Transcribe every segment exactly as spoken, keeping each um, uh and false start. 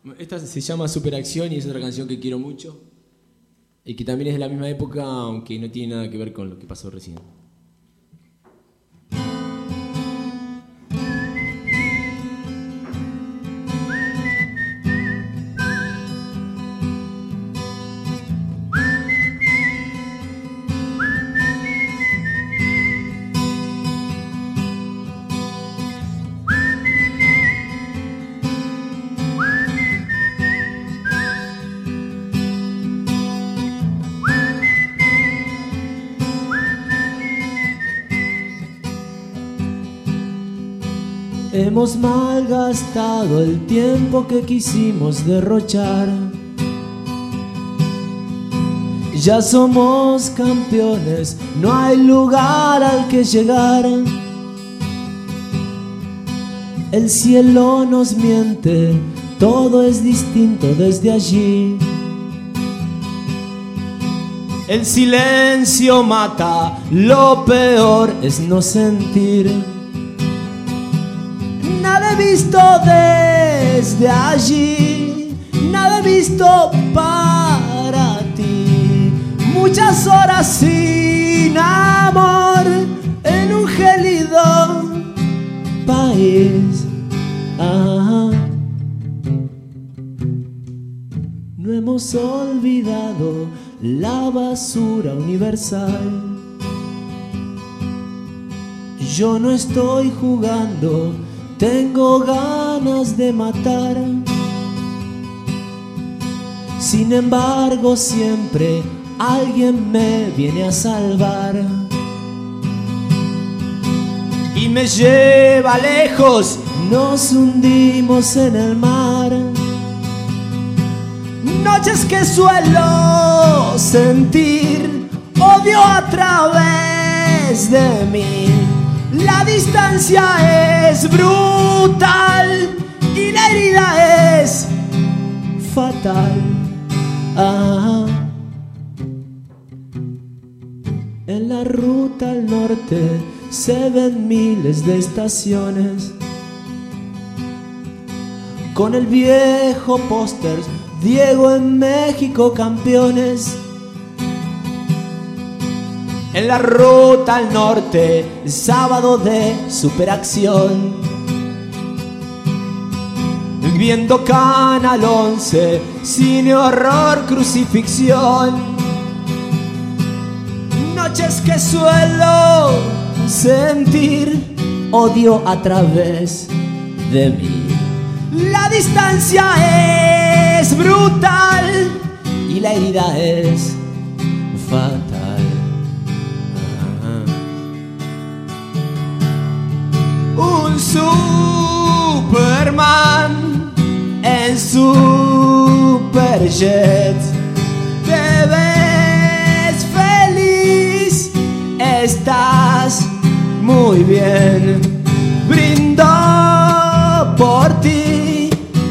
Esta se llama Superacción y es otra canción que quiero mucho y que también es de la misma época, aunque no tiene nada que ver con lo que pasó recién. Hemos malgastado el tiempo que quisimos derrochar. Ya somos campeones, no hay lugar al que llegar. El cielo nos miente, todo es distinto desde allí. El silencio mata, lo peor es no sentir. Nada he visto desde allí, nada he visto para ti. Muchas horas sin amor en un gélido país. Ah, no hemos olvidado la basura universal. Yo no estoy jugando, tengo ganas de matar. Sin embargo, siempre alguien me viene a salvar y me lleva lejos. Nos hundimos en el mar. Noches que suelo sentir odio a través de mí. La distancia es brutal y la herida es fatal. Ah. En la ruta al norte se ven miles de estaciones con el viejo póster Diego en México campeones. En la ruta al norte, sábado de superacción, viendo Canal once, cine, horror, crucifixión. Noches que suelo sentir odio a través de mí. La distancia es brutal y la herida es fatal. Un Superman en Superjet. Te ves feliz, estás muy bien. Brindo por ti,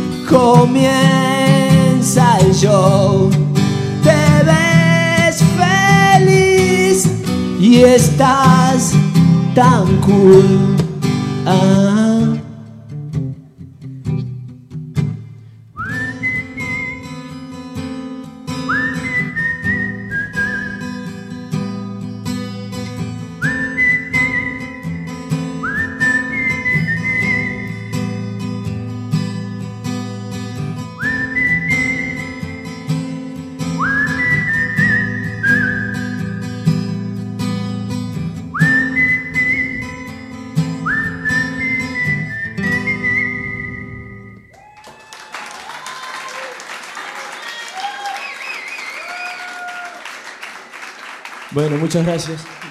comienza el show. Te ves feliz y estás tan cool. Ah. Bueno, muchas gracias.